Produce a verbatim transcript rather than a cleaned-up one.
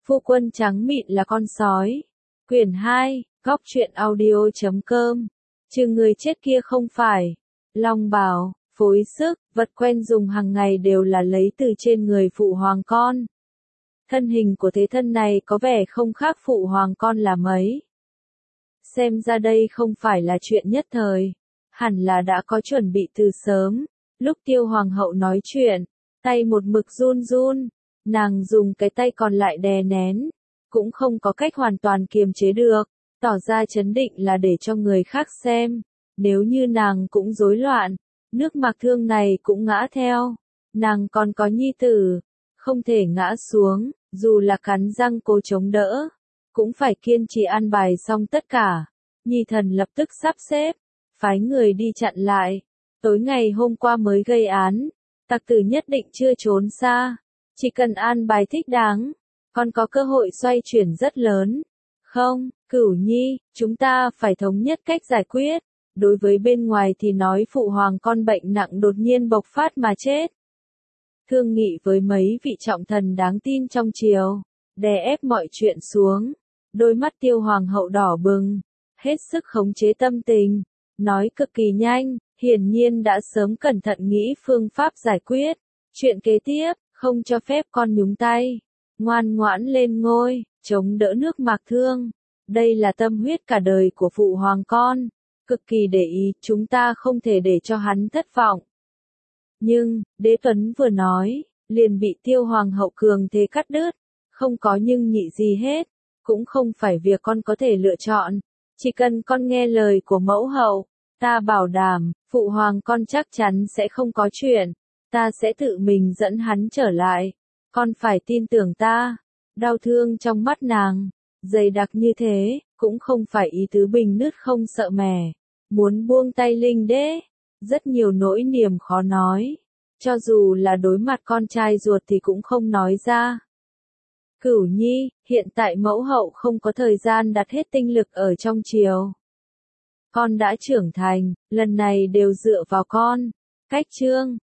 Phu quân trắng mịn là con sói. Quyển hai, góc truyện audio chấm com. Chứ người chết kia không phải. Long bào, phối sức, vật quen dùng hàng ngày đều là lấy từ trên người phụ hoàng con. Thân hình của thế thân này có vẻ không khác phụ hoàng con là mấy. Xem ra đây không phải là chuyện nhất thời. Hẳn là đã có chuẩn bị từ sớm. Lúc Tiêu hoàng hậu nói chuyện, tay một mực run run. Nàng dùng cái tay còn lại đè nén. Cũng không có cách hoàn toàn kiềm chế được. Tỏ ra chấn định là để cho người khác xem. Nếu như nàng cũng rối loạn, nước Mạc Thương này cũng ngã theo. Nàng còn có nhi tử, không thể ngã xuống, dù là cắn răng cố chống đỡ, cũng phải kiên trì an bài xong tất cả. Nhi thần lập tức sắp xếp, phái người đi chặn lại. Tối ngày hôm qua mới gây án, tặc tử nhất định chưa trốn xa. Chỉ cần an bài thích đáng, còn có cơ hội xoay chuyển rất lớn. Không, Cửu Nhi, chúng ta phải thống nhất cách giải quyết. Đối với bên ngoài thì nói phụ hoàng con bệnh nặng đột nhiên bộc phát mà chết. Thương nghị với mấy vị trọng thần đáng tin trong triều, đè ép mọi chuyện xuống. Đôi mắt Tiêu hoàng hậu đỏ bừng, hết sức khống chế tâm tình, nói cực kỳ nhanh, hiển nhiên đã sớm cẩn thận nghĩ phương pháp giải quyết. Chuyện kế tiếp, không cho phép con nhúng tay, ngoan ngoãn lên ngôi, chống đỡ nước Mạc Thương. Đây là tâm huyết cả đời của phụ hoàng con, cực kỳ để ý, chúng ta không thể để cho hắn thất vọng. Nhưng, Đế Tuấn vừa nói, liền bị Tiêu hoàng hậu cường thế cắt đứt, không có nhưng nhị gì hết, cũng không phải việc con có thể lựa chọn, chỉ cần con nghe lời của mẫu hậu, ta bảo đảm, phụ hoàng con chắc chắn sẽ không có chuyện, ta sẽ tự mình dẫn hắn trở lại, con phải tin tưởng ta. Đau thương trong mắt nàng, dày đặc như thế, cũng không phải ý tứ bình nứt không sợ mẻ, muốn buông tay Linh Đế, rất nhiều nỗi niềm khó nói, cho dù là đối mặt con trai ruột thì cũng không nói ra. Cửu Nhi, hiện tại mẫu hậu không có thời gian đặt hết tinh lực ở trong triều. Con đã trưởng thành, lần này đều dựa vào con. Cách chương